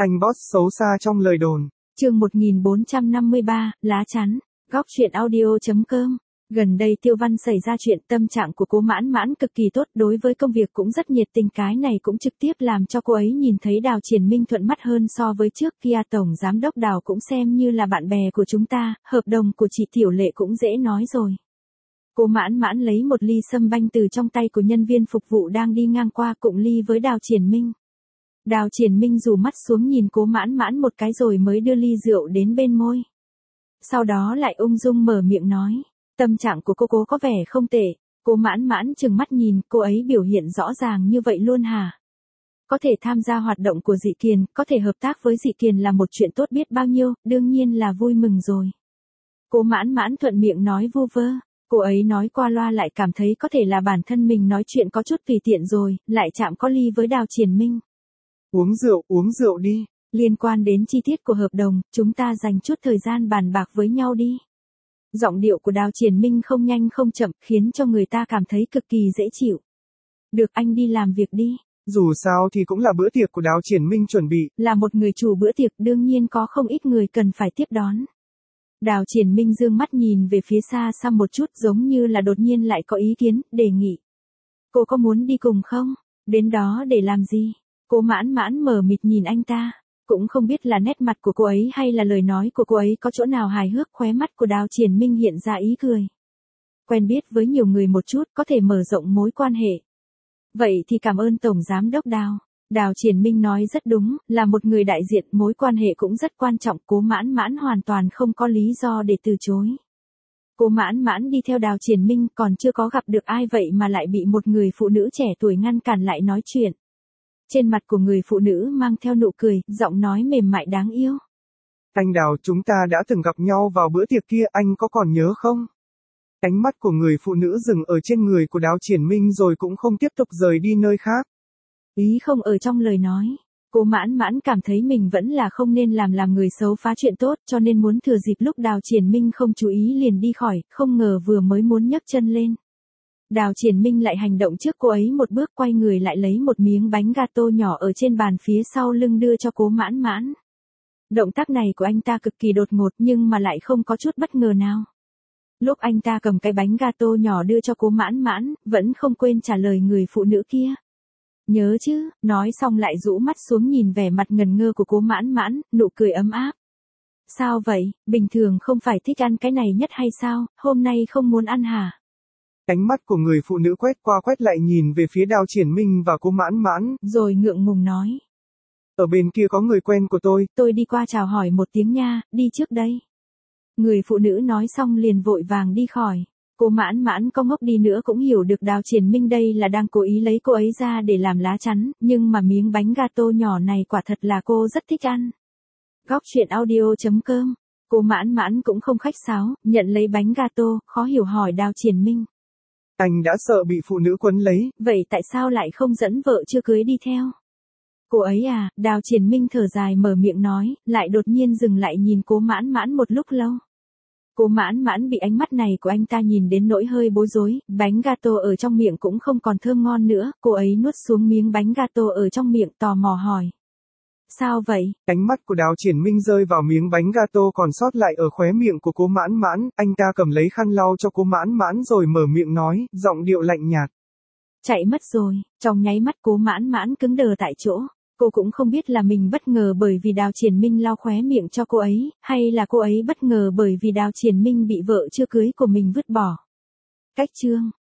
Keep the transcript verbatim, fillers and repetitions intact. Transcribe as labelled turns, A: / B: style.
A: Anh boss xấu xa trong lời đồn.
B: Chương một nghìn bốn trăm năm mươi ba, lá chắn. Góc truyện audio chấm com. Gần đây Tiêu Văn xảy ra chuyện, tâm trạng của cô Mãn Mãn cực kỳ tốt, đối với công việc cũng rất nhiệt tình, cái này cũng trực tiếp làm cho cô ấy nhìn thấy Đào Triển Minh thuận mắt hơn so với trước kia. Tổng giám đốc Đào cũng xem như là bạn bè của chúng ta, hợp đồng của chị Tiểu Lệ cũng dễ nói rồi. Cô Mãn Mãn lấy một ly sâm banh từ trong tay của nhân viên phục vụ đang đi ngang qua, cụng ly với Đào Triển Minh. Đào Triển Minh rủ mắt xuống nhìn cô Mãn Mãn một cái rồi mới đưa ly rượu đến bên môi. Sau đó lại ung dung mở miệng nói, tâm trạng của cô cố có vẻ không tệ. Cô Mãn Mãn trừng mắt nhìn, cô ấy biểu hiện rõ ràng như vậy luôn hả? Có thể tham gia hoạt động của Dị Kiền, có thể hợp tác với Dị Kiền là một chuyện tốt biết bao nhiêu, đương nhiên là vui mừng rồi. Cô Mãn Mãn thuận miệng nói vu vơ. Cô ấy nói qua loa lại cảm thấy có thể là bản thân mình nói chuyện có chút tùy tiện rồi, lại chạm có ly với Đào Triển Minh.
A: Uống rượu, uống rượu đi.
B: Liên quan đến chi tiết của hợp đồng, chúng ta dành chút thời gian bàn bạc với nhau đi. Giọng điệu của Đào Triển Minh không nhanh không chậm, khiến cho người ta cảm thấy cực kỳ dễ chịu. Được, anh đi làm việc đi.
A: Dù sao thì cũng là bữa tiệc của Đào Triển Minh chuẩn bị.
B: Là một người chủ bữa tiệc, đương nhiên có không ít người cần phải tiếp đón. Đào Triển Minh dương mắt nhìn về phía xa xa một chút, giống như là đột nhiên lại có ý kiến, đề nghị. Cô có muốn đi cùng không? Đến đó để làm gì? Cô Mãn Mãn mờ mịt nhìn anh ta. Cũng không biết là nét mặt của cô ấy hay là lời nói của cô ấy có chỗ nào hài hước, khóe mắt của Đào Triển Minh hiện ra ý cười. Quen biết với nhiều người một chút, có thể mở rộng mối quan hệ. Vậy thì cảm ơn Tổng Giám đốc Đào. Đào Triển Minh nói rất đúng, là một người đại diện, mối quan hệ cũng rất quan trọng, cô Mãn Mãn hoàn toàn không có lý do để từ chối. Cô Mãn Mãn đi theo Đào Triển Minh còn chưa có gặp được ai vậy mà lại bị một người phụ nữ trẻ tuổi ngăn cản lại nói chuyện. Trên mặt của người phụ nữ mang theo nụ cười, giọng nói mềm mại đáng yêu.
A: Anh Đào, chúng ta đã từng gặp nhau vào bữa tiệc kia, anh có còn nhớ không? Ánh mắt của người phụ nữ dừng ở trên người của Đào Triển Minh rồi cũng không tiếp tục rời đi nơi khác.
B: Ý không ở trong lời nói. Cô Mãn Mãn cảm thấy mình vẫn là không nên làm làm người xấu phá chuyện tốt, cho nên muốn thừa dịp lúc Đào Triển Minh không chú ý liền đi khỏi, không ngờ vừa mới muốn nhấc chân lên. Đào Triển Minh lại hành động trước cô ấy một bước, quay người lại lấy một miếng bánh gato nhỏ ở trên bàn phía sau lưng đưa cho cô Mãn Mãn. Động tác này của anh ta cực kỳ đột ngột nhưng mà lại không có chút bất ngờ nào. Lúc anh ta cầm cái bánh gato nhỏ đưa cho cô Mãn Mãn, vẫn không quên trả lời người phụ nữ kia. Nhớ chứ, nói xong lại rũ mắt xuống nhìn vẻ mặt ngần ngơ của cô Mãn Mãn, nụ cười ấm áp. Sao vậy, bình thường không phải thích ăn cái này nhất hay sao, hôm nay không muốn ăn hả?
A: Ánh mắt của người phụ nữ quét qua quét lại nhìn về phía Đào Triển Minh và cô Mãn Mãn.
B: Rồi ngượng ngùng nói.
A: Ở bên kia có người quen của tôi.
B: Tôi đi qua chào hỏi một tiếng nha, đi trước đây. Người phụ nữ nói xong liền vội vàng đi khỏi. Cô Mãn Mãn có ngốc đi nữa cũng hiểu được Đào Triển Minh đây là đang cố ý lấy cô ấy ra để làm lá chắn, nhưng mà miếng bánh gato nhỏ này quả thật là cô rất thích ăn. Góc truyện audio chấm com. Cô Mãn Mãn cũng không khách sáo, nhận lấy bánh gato, khó hiểu hỏi Đào Triển Minh.
A: Anh đã sợ bị phụ nữ quấn lấy.
B: Vậy tại sao lại không dẫn vợ chưa cưới đi theo? Cô ấy à, Đào Triển Minh thở dài mở miệng nói, lại đột nhiên dừng lại nhìn cô Mãn Mãn một lúc lâu. Cô Mãn Mãn bị ánh mắt này của anh ta nhìn đến nỗi hơi bối rối, bánh gato ở trong miệng cũng không còn thơm ngon nữa, cô ấy nuốt xuống miếng bánh gato ở trong miệng tò mò hỏi. Sao vậy?
A: Ánh mắt của Đào Triển Minh rơi vào miếng bánh gato còn sót lại ở khóe miệng của cô Mãn Mãn, anh ta cầm lấy khăn lau cho cô Mãn Mãn rồi mở miệng nói, giọng điệu lạnh nhạt. Chạy
B: mất rồi, trong nháy mắt cô Mãn Mãn cứng đờ tại chỗ. Cô cũng không biết là mình bất ngờ bởi vì Đào Triển Minh lau khóe miệng cho cô ấy, hay là cô ấy bất ngờ bởi vì Đào Triển Minh bị vợ chưa cưới của mình vứt bỏ. Cách chương